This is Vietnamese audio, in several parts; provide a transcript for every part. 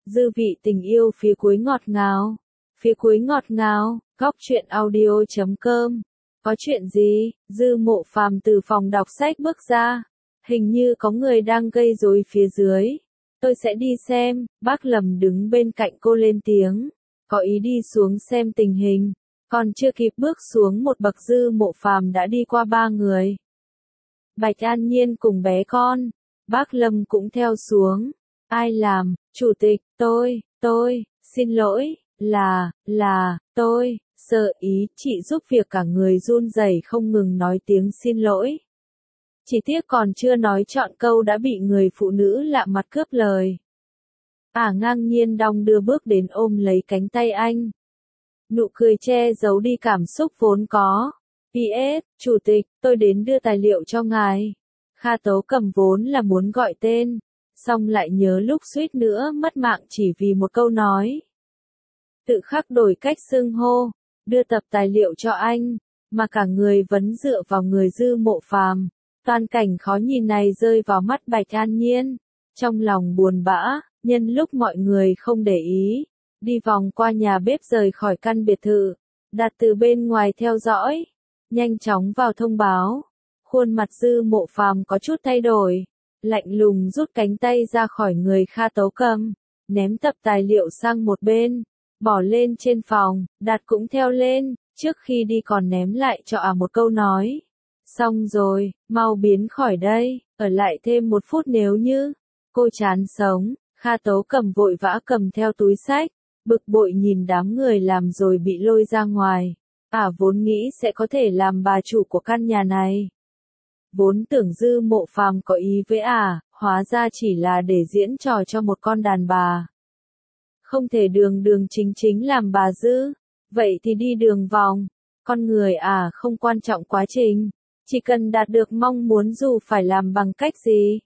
Dư vị tình yêu phía cuối ngọt ngào. Phía cuối ngọt ngào, góc truyện audio.com. Có chuyện gì? Dư Mộ Phàm từ phòng đọc sách bước ra. Hình như có người đang gây rối phía dưới. Tôi sẽ đi xem. Bác Lâm đứng bên cạnh cô lên tiếng. Có ý đi xuống xem tình hình. Còn chưa kịp bước xuống một bậc Dư Mộ Phàm đã đi qua ba người. Bạch An Nhiên cùng bé con. Bác Lâm cũng theo xuống. Ai làm? Chủ tịch, tôi, xin lỗi, là, tôi, sợ ý, chị giúp việc cả người run rẩy không ngừng nói tiếng xin lỗi. Chỉ tiếc còn chưa nói trọn câu đã bị người phụ nữ lạ mặt cướp lời. Ngang nhiên đong đưa bước đến ôm lấy cánh tay anh. Nụ cười che giấu đi cảm xúc vốn có. PS, Chủ tịch, tôi đến đưa tài liệu cho ngài. Kha Tố Cầm vốn là muốn gọi tên, xong lại nhớ lúc suýt nữa mất mạng chỉ vì một câu nói. Tự khắc đổi cách xưng hô, đưa tập tài liệu cho anh, mà cả người vẫn dựa vào người Dư Mộ Phàm. Toàn cảnh khó nhìn này rơi vào mắt Bạch An Nhiên, trong lòng buồn bã, nhân lúc mọi người không để ý, đi vòng qua nhà bếp rời khỏi căn biệt thự, đặt từ bên ngoài theo dõi, nhanh chóng vào thông báo. Khuôn mặt Dư Mộ Phàm có chút thay đổi, lạnh lùng rút cánh tay ra khỏi người Kha Tố Cầm, ném tập tài liệu sang một bên, bỏ lên trên phòng, Đạt cũng theo lên, trước khi đi còn ném lại cho một câu nói. Xong rồi, mau biến khỏi đây, ở lại thêm một phút nếu như cô chán sống. Kha Tố Cầm vội vã cầm theo túi xách, bực bội nhìn đám người làm rồi bị lôi ra ngoài. Vốn nghĩ sẽ có thể làm bà chủ của căn nhà này. Vốn tưởng Dư Mộ Phàm có ý với hóa ra chỉ là để diễn trò cho một con đàn bà. Không thể đường đường chính chính làm bà Dư, vậy thì đi đường vòng. Con người không quan trọng quá trình, chỉ cần đạt được mong muốn dù phải làm bằng cách gì.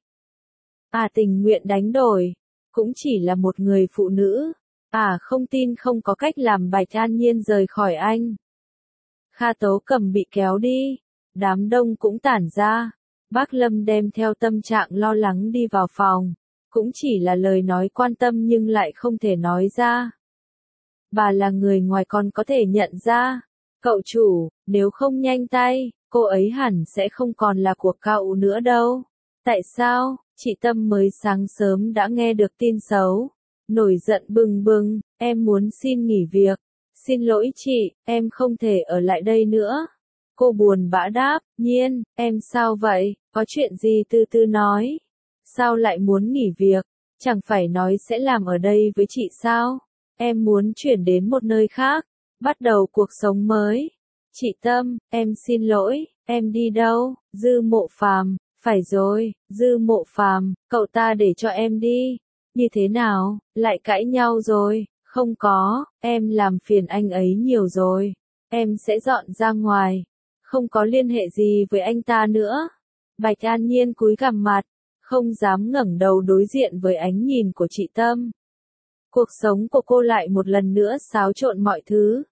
Tình nguyện đánh đổi, cũng chỉ là một người phụ nữ. Không tin không có cách làm Bạch An Nhiên rời khỏi anh. Kha Tố Cầm bị kéo đi, đám đông cũng tản ra. Bác Lâm đem theo tâm trạng lo lắng đi vào phòng, cũng chỉ là lời nói quan tâm nhưng lại không thể nói ra. Bà là người ngoài còn có thể nhận ra. Cậu chủ, nếu không nhanh tay, cô ấy hẳn sẽ không còn là của cậu nữa đâu. Tại sao? Chị Tâm mới sáng sớm đã nghe được tin xấu. Nổi giận bừng bừng, em muốn xin nghỉ việc. Xin lỗi chị, em không thể ở lại đây nữa. Cô buồn bã đáp, Nhiên, em sao vậy, có chuyện gì từ từ nói. Sao lại muốn nghỉ việc, chẳng phải nói sẽ làm ở đây với chị sao? Em muốn chuyển đến một nơi khác, bắt đầu cuộc sống mới. Chị Tâm, em xin lỗi, em đi đâu? Dư Mộ Phàm, phải rồi, Dư Mộ Phàm, cậu ta để cho em đi. Như thế nào, lại cãi nhau rồi? Không có, em làm phiền anh ấy nhiều rồi. Em sẽ dọn ra ngoài. Không có liên hệ gì với anh ta nữa. Bạch An Nhiên cúi gằm mặt, không dám ngẩng đầu đối diện với ánh nhìn của chị Tâm. Cuộc sống của cô lại một lần nữa xáo trộn mọi thứ.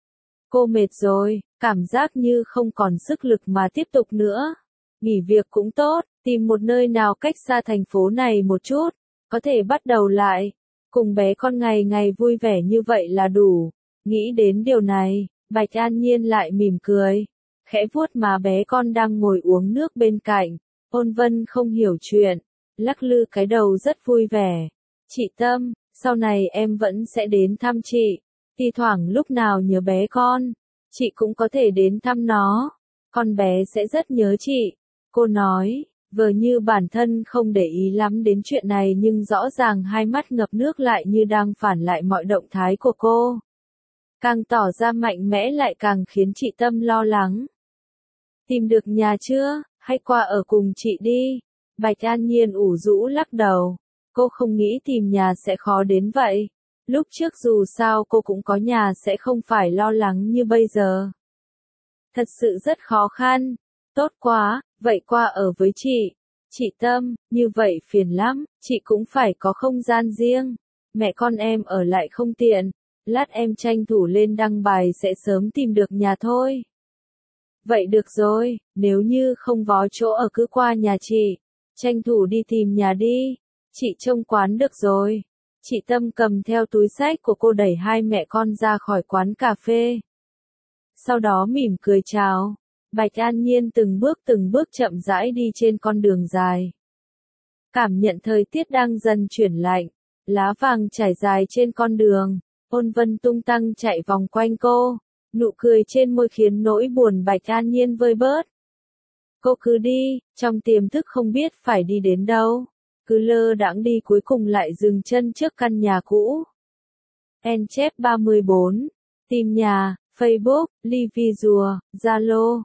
Cô mệt rồi, cảm giác như không còn sức lực mà tiếp tục nữa. Nghỉ việc cũng tốt, tìm một nơi nào cách xa thành phố này một chút, có thể bắt đầu lại. Cùng bé con ngày ngày vui vẻ như vậy là đủ. Nghĩ đến điều này, Bạch An Nhiên lại mỉm cười. Khẽ vuốt má bé con đang ngồi uống nước bên cạnh. Ôn Vân không hiểu chuyện, lắc lư cái đầu rất vui vẻ. Chị Tâm, sau này em vẫn sẽ đến thăm chị. Thi thoảng lúc nào nhớ bé con, chị cũng có thể đến thăm nó. Con bé sẽ rất nhớ chị. Cô nói, vờ như bản thân không để ý lắm đến chuyện này nhưng rõ ràng hai mắt ngập nước lại như đang phản lại mọi động thái của cô. Càng tỏ ra mạnh mẽ lại càng khiến chị Tâm lo lắng. Tìm được nhà chưa, hay qua ở cùng chị đi? Bạch An Nhiên ủ rũ lắc đầu. Cô không nghĩ tìm nhà sẽ khó đến vậy. Lúc trước dù sao cô cũng có nhà sẽ không phải lo lắng như bây giờ. Thật sự rất khó khăn. Tốt quá, vậy qua ở với chị. Chị Tâm, như vậy phiền lắm, chị cũng phải có không gian riêng. Mẹ con em ở lại không tiện. Lát em tranh thủ lên đăng bài sẽ sớm tìm được nhà thôi. Vậy được rồi, nếu như không có chỗ ở cứ qua nhà chị. Tranh thủ đi tìm nhà đi. Chị trông quán được rồi. Chị Tâm cầm theo túi xách của cô đẩy hai mẹ con ra khỏi quán cà phê. Sau đó mỉm cười chào. Bạch An Nhiên từng bước chậm rãi đi trên con đường dài. Cảm nhận thời tiết đang dần chuyển lạnh, lá vàng trải dài trên con đường, ôn vân tung tăng chạy vòng quanh cô, nụ cười trên môi khiến nỗi buồn Bạch An Nhiên vơi bớt. Cô cứ đi, trong tiềm thức không biết phải đi đến đâu, cứ lơ đãng đi cuối cùng lại dừng chân trước căn nhà cũ. En chép 34, tìm nhà, Facebook, Livy Rùa, Zalo,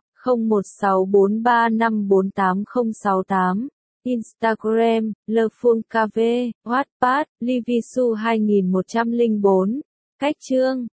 0164354808. Instagram, Le Phương KV, Wattpad, Livisu 2104. Cách chương